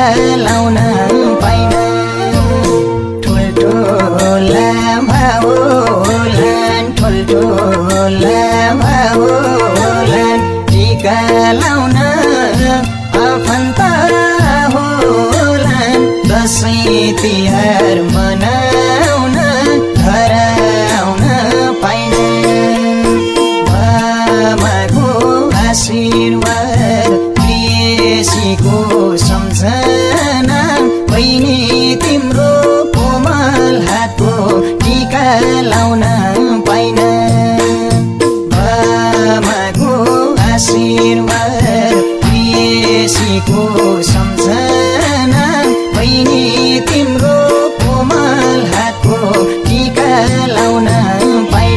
लाउन पाइन ठुल्ठुला भाउलान ठुल्ठुला भाउलान टीका लाउन आफन्त होलान् दशैँ तिहार मनाउन घर आउन पाइन बाबाको आशीर्वाद प्रियसीको सम्झना बहिनी तिम्रो कोमल हातको टीका लाउन पाइन बाबाको आशीर्वाद प्रियसीको सम्झना बहिनी तिम्रो कोमल हातको टीका लाउन पाइन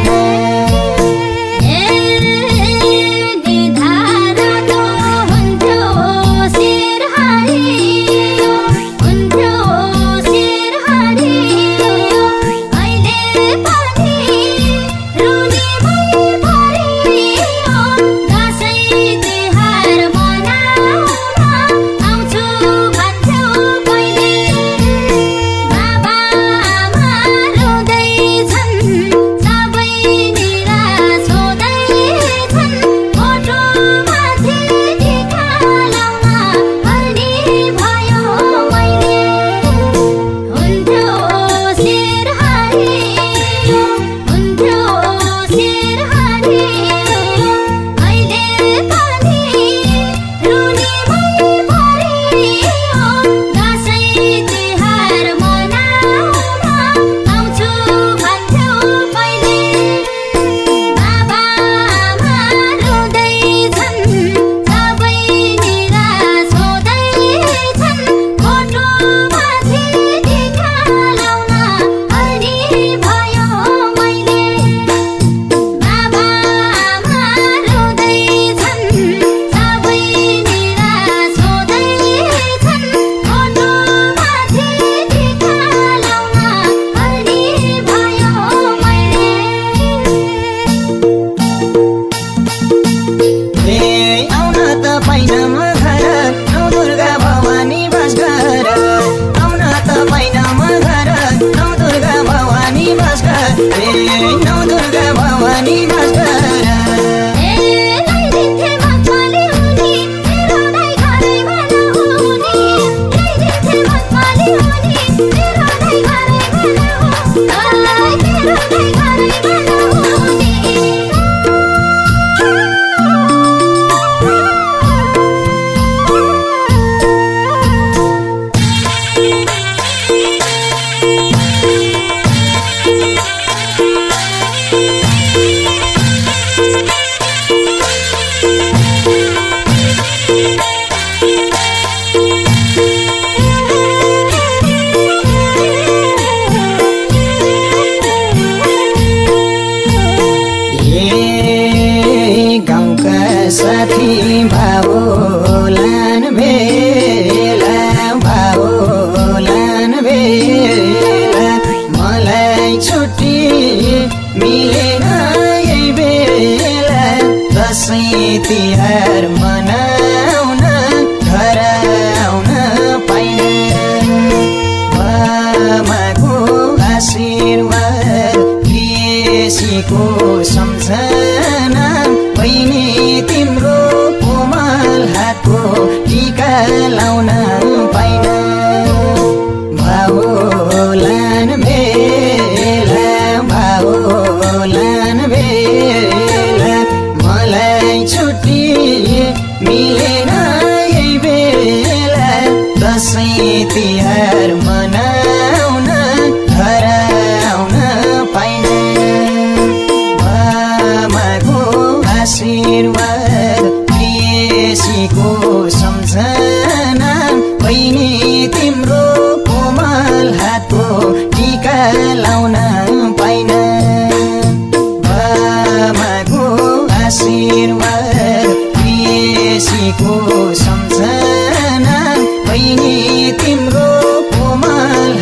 साथी भाउलान भेला भाउलान भेला मलाई छुट्टी मिलेन यही बेला दशैँ तिहार मनाउन घर आउन पाइन बाबाको आशीर्वाद प्रियसीको सम्झना बहिनी तिम्रो कोमल हातको टीका लाउन पाइन भाउलान भेला भाउलान भेला मलाई छुट्टी मिलेन यही बेला दशैँ तिहार मनाउन घर आउन पाइन बाबाको आशीर्वाद प्रियसीको सम्झना बहिनी तिम्रो कोमल हातको टीका लाउन पाइन बाबाको आशीर्वाद प्रियसीको सम्झना बहिनी तिम्रो कोमल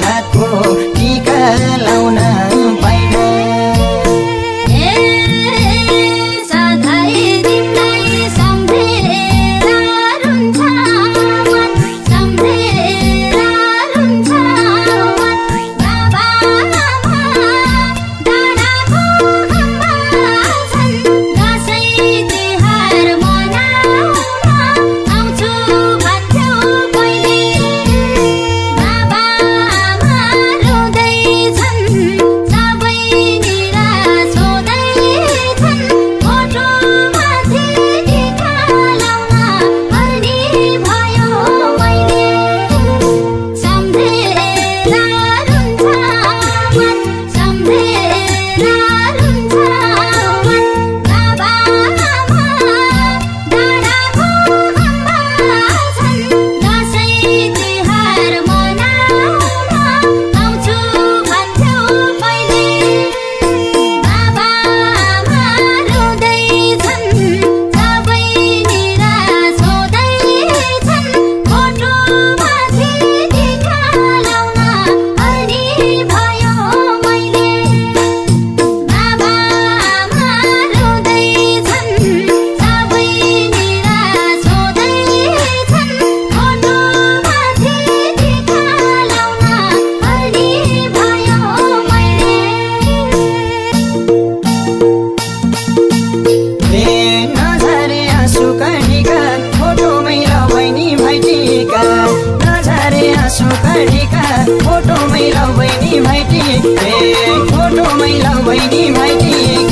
काढेका फोटो मैला बहिनी भाइटी फोटो मैला बहिनी भाइटी